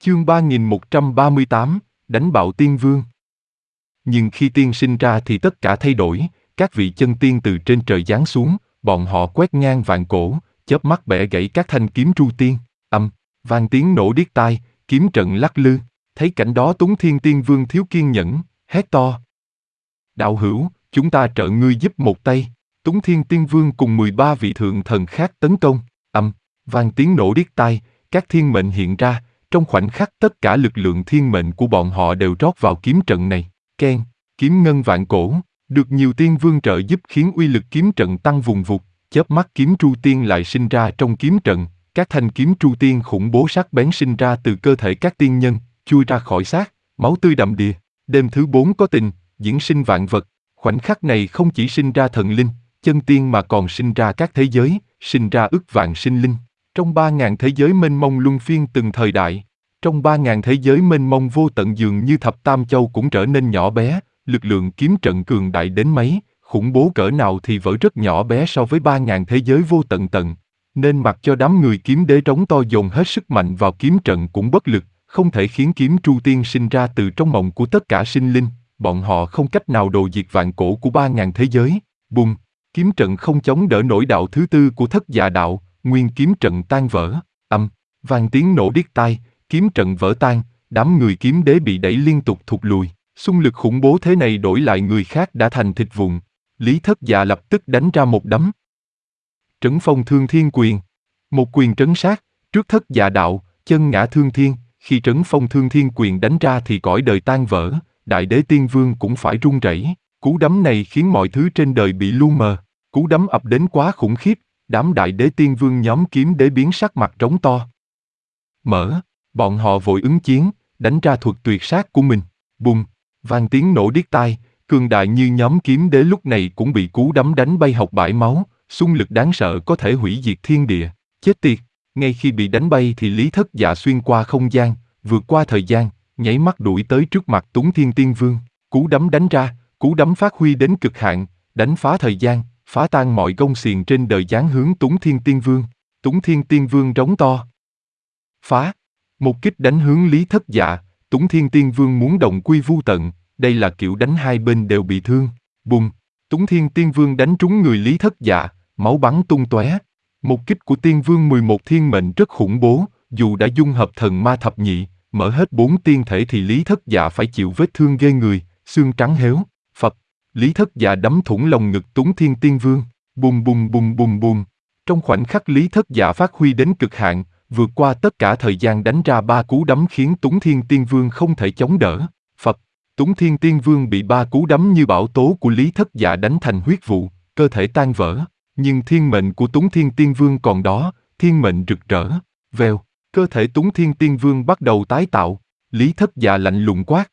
Chương 3138, đánh bạo tiên vương. Nhưng khi tiên sinh ra thì tất cả thay đổi, các vị chân tiên từ trên trời giáng xuống, bọn họ quét ngang vạn cổ, chớp mắt bẻ gãy các thanh kiếm tru tiên, vang tiếng nổ điếc tai, kiếm trận lắc lư. Thấy cảnh đó Tuấn Thiên Tiên Vương thiếu kiên nhẫn, hét to. Đạo hữu, chúng ta trợ ngươi giúp một tay. Tuấn Thiên Tiên Vương cùng 13 vị thượng thần khác tấn công, vang tiếng nổ điếc tai, các thiên mệnh hiện ra, trong khoảnh khắc tất cả lực lượng thiên mệnh của bọn họ đều rót vào kiếm trận này. Keng, kiếm ngân vạn cổ, được nhiều tiên vương trợ giúp khiến uy lực kiếm trận tăng vùn vụt, chớp mắt kiếm tru tiên lại sinh ra trong kiếm trận, các thanh kiếm tru tiên khủng bố sắc bén sinh ra từ cơ thể các tiên nhân, chui ra khỏi xác, máu tươi đầm đìa. Đêm thứ 4 có tình, diễn sinh vạn vật, khoảnh khắc này không chỉ sinh ra thần linh, chân tiên mà còn sinh ra các thế giới, sinh ra ức vạn sinh linh. Trong 3.000 thế giới mênh mông luân phiên từng thời đại, trong 3.000 thế giới mênh mông vô tận dường như thập tam châu cũng trở nên nhỏ bé, lực lượng kiếm trận cường đại đến mấy, khủng bố cỡ nào thì vỡ rất nhỏ bé so với 3.000 thế giới vô tận tận. Nên mặc cho đám người kiếm đế trống to dồn hết sức mạnh vào kiếm trận cũng bất lực, không thể khiến kiếm tru tiên sinh ra từ trong mộng của tất cả sinh linh, bọn họ không cách nào đồ diệt vạn cổ của 3.000 thế giới. Bùng, kiếm trận không chống đỡ nổi đạo thứ tư của thất dạ đạo, nguyên kiếm trận tan vỡ, vang tiếng nổ điếc tai, kiếm trận vỡ tan, đám người kiếm đế bị đẩy liên tục thụt lùi, xung lực khủng bố thế này đổi lại người khác đã thành thịt vụn. Lý Thất Dạ lập tức đánh ra một đấm. Trấn phong thương thiên quyền, một quyền trấn sát, trước thất dạ đạo, chân ngã thương thiên, khi trấn phong thương thiên quyền đánh ra thì cõi đời tan vỡ, đại đế tiên vương cũng phải run rẩy. Cú đấm này khiến mọi thứ trên đời bị lu mờ, cú đấm ập đến quá khủng khiếp, đám đại đế tiên vương nhóm kiếm đế biến sắc mặt trống to. Bọn họ vội ứng chiến, đánh ra thuật tuyệt sát của mình. Bùng, vang tiếng nổ điếc tai, cường đại như nhóm kiếm đế lúc này cũng bị cú đấm đánh bay học bãi máu, xung lực đáng sợ có thể hủy diệt thiên địa. Chết tiệt, ngay khi bị đánh bay thì Lý Thất Dạ xuyên qua không gian, vượt qua thời gian, nháy mắt đuổi tới trước mặt Tuấn Thiên Tiên Vương. Cú đấm đánh ra, cú đấm phát huy đến cực hạn, đánh phá thời gian, phá tan mọi gông xiềng trên đời giáng hướng Tuấn Thiên Tiên Vương. Tuấn Thiên Tiên Vương rống to. Phá! Một kích đánh hướng Lý Thất Dạ, Tuấn Thiên Tiên Vương muốn đồng quy vu tận, đây là kiểu đánh hai bên đều bị thương. Bùng! Tuấn Thiên Tiên Vương đánh trúng người Lý Thất Dạ, máu bắn tung tóe. Một kích của Tiên Vương 11 thiên mệnh rất khủng bố, dù đã dung hợp thần ma thập nhị, mở hết 4 tiên thể thì Lý Thất Dạ phải chịu vết thương ghê người, xương trắng héo. Phập! Lý Thất Dạ đấm thủng lồng ngực Tuấn Thiên Tiên Vương. Bùng bùng bùng bùng bùng. Trong khoảnh khắc Lý Thất Dạ phát huy đến cực hạn, vượt qua tất cả thời gian đánh ra 3 cú đấm khiến Tuấn Thiên Tiên Vương không thể chống đỡ. Phập! Tuấn Thiên Tiên Vương bị 3 cú đấm như bão tố của Lý Thất Dạ đánh thành huyết vụ, cơ thể tan vỡ. Nhưng thiên mệnh của Tuấn Thiên Tiên Vương còn đó, thiên mệnh rực rỡ. Vèo, cơ thể Tuấn Thiên Tiên Vương bắt đầu tái tạo. Lý Thất Dạ lạnh lùng quát.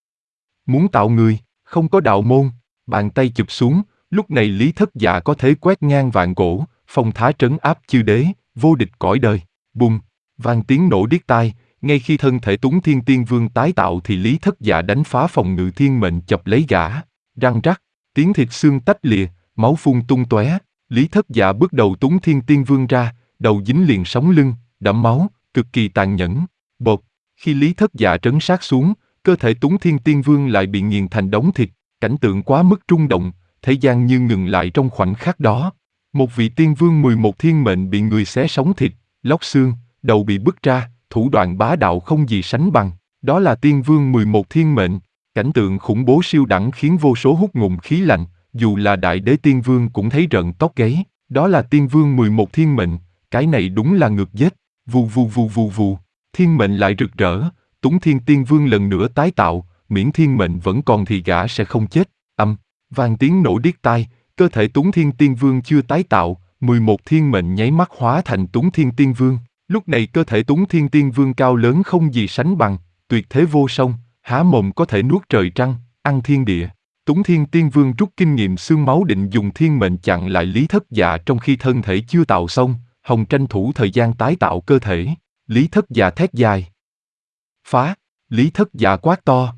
Muốn tạo người, không có đạo môn. Bàn tay chụp xuống, lúc này Lý Thất Dạ có thể quét ngang vạn cổ, phong thái trấn áp chư đế, vô địch cõi đời. Bùng, vang tiếng nổ điếc tai, ngay khi thân thể Tuấn Thiên Tiên Vương tái tạo thì Lý Thất Dạ đánh phá phòng ngự thiên mệnh chọc lấy gã. Răng rắc, tiếng thịt xương tách lìa, máu phun tung tóe. Lý Thất Dạ bước đầu Tuấn Thiên Tiên Vương ra, đầu dính liền sống lưng, đẫm máu, cực kỳ tàn nhẫn. Bột, khi Lý Thất Dạ trấn sát xuống, cơ thể Tuấn Thiên Tiên Vương lại bị nghiền thành đống thịt, cảnh tượng quá mức rung động, thế gian như ngừng lại trong khoảnh khắc đó. Một vị tiên vương 11 thiên mệnh bị người xé sống thịt, lóc xương, đầu bị bứt ra, thủ đoạn bá đạo không gì sánh bằng. Đó là tiên vương 11 thiên mệnh, cảnh tượng khủng bố siêu đẳng khiến vô số hút ngụm khí lạnh, dù là đại đế tiên vương cũng thấy rợn tóc gáy. Đó là tiên vương 11 thiên mệnh, cái này đúng là ngược giết. Vù vù vù vù vù, thiên mệnh lại rực rỡ, Tuấn Thiên Tiên Vương lần nữa tái tạo, miễn thiên mệnh vẫn còn thì gã sẽ không chết. Vang tiếng nổ điếc tai, cơ thể Tuấn Thiên Tiên Vương chưa tái tạo, 11 thiên mệnh nháy mắt hóa thành Tuấn Thiên Tiên Vương. Lúc này cơ thể Tuấn Thiên Tiên Vương cao lớn không gì sánh bằng, tuyệt thế vô song, há mồm có thể nuốt trời trăng, ăn thiên địa. Tuấn Thiên Tiên Vương rút kinh nghiệm xương máu định dùng thiên mệnh chặn lại Lý Thất Dạ trong khi thân thể chưa tạo xong, hòng tranh thủ thời gian tái tạo cơ thể. Lý Thất Dạ thét dài. Phá! Lý Thất Dạ quát to.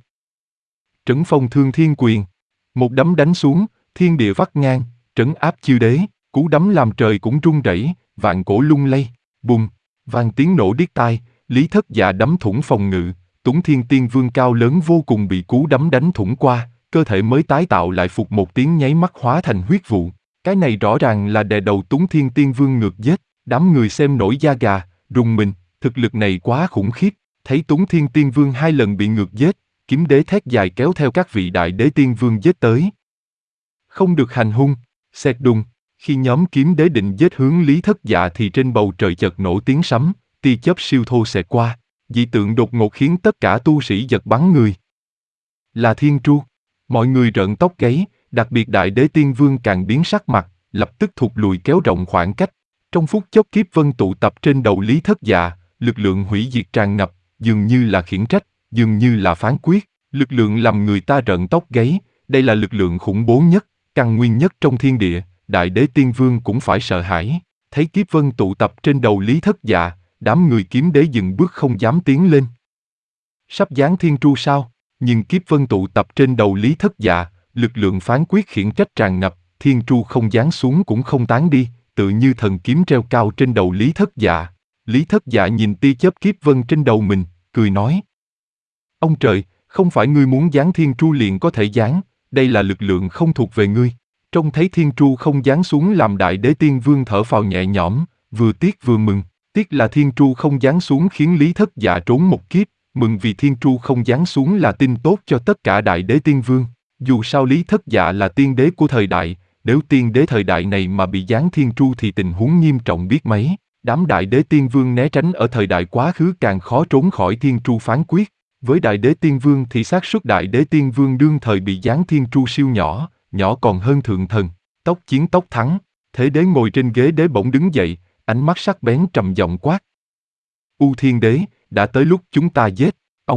Trấn phong thương thiên quyền. Một đấm đánh xuống, thiên địa vắt ngang, trấn áp chư đế, cú đấm làm trời cũng rung rẩy, vạn cổ lung lay. Bùng! Vang tiếng nổ điếc tai, Lý Thất Dạ đấm thủng phòng ngự, Tuấn Thiên Tiên Vương cao lớn vô cùng bị cú đấm đánh thủng qua, cơ thể mới tái tạo lại phục một tiếng nháy mắt hóa thành huyết vụ. Cái này rõ ràng là đè đầu Tuấn Thiên Tiên Vương ngược giết, đám người xem nổi da gà, rùng mình, thực lực này quá khủng khiếp. Thấy Tuấn Thiên Tiên Vương 2 lần bị ngược giết, kiếm đế thét dài kéo theo các vị đại đế tiên vương giết tới. Không được hành hung, xẹt đùng, khi nhóm kiếm đế định giết hướng Lý Thất Dạ thì trên bầu trời chợt nổ tiếng sấm, tia chớp siêu thô xẹt qua, dị tượng đột ngột khiến tất cả tu sĩ giật bắn người. Là Thiên Tru, mọi người rợn tóc gáy, đặc biệt đại đế tiên vương càng biến sắc mặt, lập tức thụt lùi kéo rộng khoảng cách. Trong phút chốc kiếp vân tụ tập trên đầu Lý Thất Dạ, lực lượng hủy diệt tràn ngập, dường như là khiển trách, dường như là phán quyết, lực lượng làm người ta rợn tóc gáy, đây là lực lượng khủng bố nhất, căn nguyên nhất trong thiên địa, đại đế tiên vương cũng phải sợ hãi. Thấy kiếp vân tụ tập trên đầu Lý Thất Dạ, đám người kiếm đế dừng bước không dám tiến lên. Sắp giáng thiên tru sao? Nhưng kiếp vân tụ tập trên đầu Lý Thất Dạ, lực lượng phán quyết khiển trách tràn ngập, thiên tru không giáng xuống cũng không tán đi, tự như thần kiếm treo cao trên đầu Lý Thất Dạ. Lý Thất Dạ nhìn tia chớp kiếp vân trên đầu mình, cười nói: Ông trời, không phải ngươi muốn giáng thiên tru liền có thể giáng, đây là lực lượng không thuộc về ngươi. Trông thấy thiên tru không giáng xuống làm đại đế tiên vương thở phào nhẹ nhõm, vừa tiếc vừa mừng. Tiếc là thiên tru không giáng xuống khiến Lý Thất Dạ trốn một kiếp, mừng vì thiên tru không giáng xuống là tin tốt cho tất cả đại đế tiên vương. Dù sao Lý Thất Dạ là tiên đế của thời đại, nếu tiên đế thời đại này mà bị giáng thiên tru thì tình huống nghiêm trọng biết mấy. Đám đại đế tiên vương né tránh ở thời đại quá khứ càng khó trốn khỏi thiên tru phán quyết. Với đại đế tiên vương thì xác suất đại đế tiên vương đương thời bị giáng thiên tru siêu nhỏ, nhỏ còn hơn thượng thần. Tốc chiến tốc thắng, thế đế ngồi trên ghế đế bỗng đứng dậy, ánh mắt sắc bén trầm giọng quát: U Thiên Đế, đã tới lúc chúng ta giết.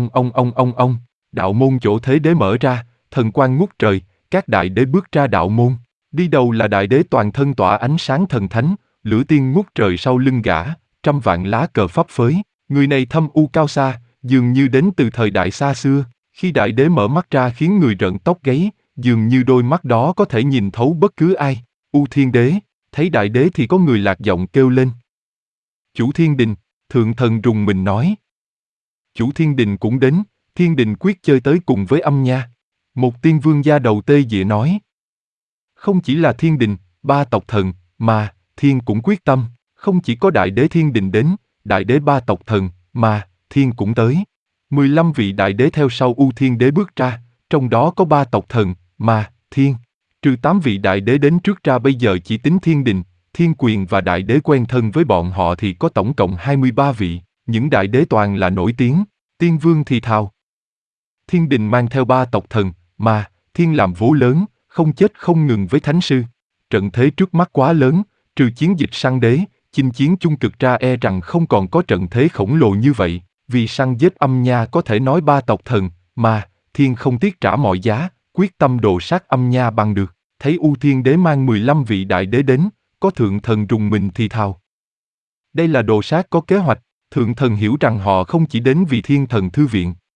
Ông, đạo môn chỗ thế đế mở ra, thần quang ngút trời, các đại đế bước ra đạo môn. Đi đầu là đại đế toàn thân tỏa ánh sáng thần thánh, lửa tiên ngút trời sau lưng gã, trăm vạn lá cờ phấp phới. Người này thâm u cao xa, dường như đến từ thời đại xa xưa. Khi đại đế mở mắt ra khiến người rợn tóc gáy, dường như đôi mắt đó có thể nhìn thấu bất cứ ai. U Thiên Đế, thấy đại đế thì có người lạc giọng kêu lên: Chủ Thiên Đình. Thượng thần rùng mình nói: Chủ Thiên Đình cũng đến. Thiên Đình quyết chơi tới cùng với âm nha. Một tiên vương da đầu tê dịa nói: Không chỉ là Thiên Đình, 3 tộc thần, mà Thiên cũng quyết tâm. Không chỉ có đại đế Thiên Đình đến, đại đế 3 tộc thần, mà Thiên cũng tới. 15 vị đại đế theo sau U Thiên Đế bước ra, trong đó có 3 tộc thần, mà Thiên. Trừ 8 vị đại đế đến trước ra bây giờ chỉ tính Thiên Đình, Thiên Quyền và đại đế quen thân với bọn họ thì có tổng cộng 23 vị, những đại đế toàn là nổi tiếng. Tiên Vương thì thào: Thiên Đình mang theo 3 tộc thần, mà Thiên làm vố lớn, không chết không ngừng với thánh sư. Trận thế trước mắt quá lớn, trừ chiến dịch săn đế, chinh chiến chung cực ra e rằng không còn có trận thế khổng lồ như vậy. Vì săn giết âm nha có thể nói 3 tộc thần, mà Thiên không tiếc trả mọi giá, quyết tâm đồ sát âm nha bằng được. Thấy U Thiên Đế mang 15 vị đại đế đến, có thượng thần rùng mình thì thào: Đây là đồ sát có kế hoạch. Thượng thần hiểu rằng họ không chỉ đến vì thiên thần thư viện,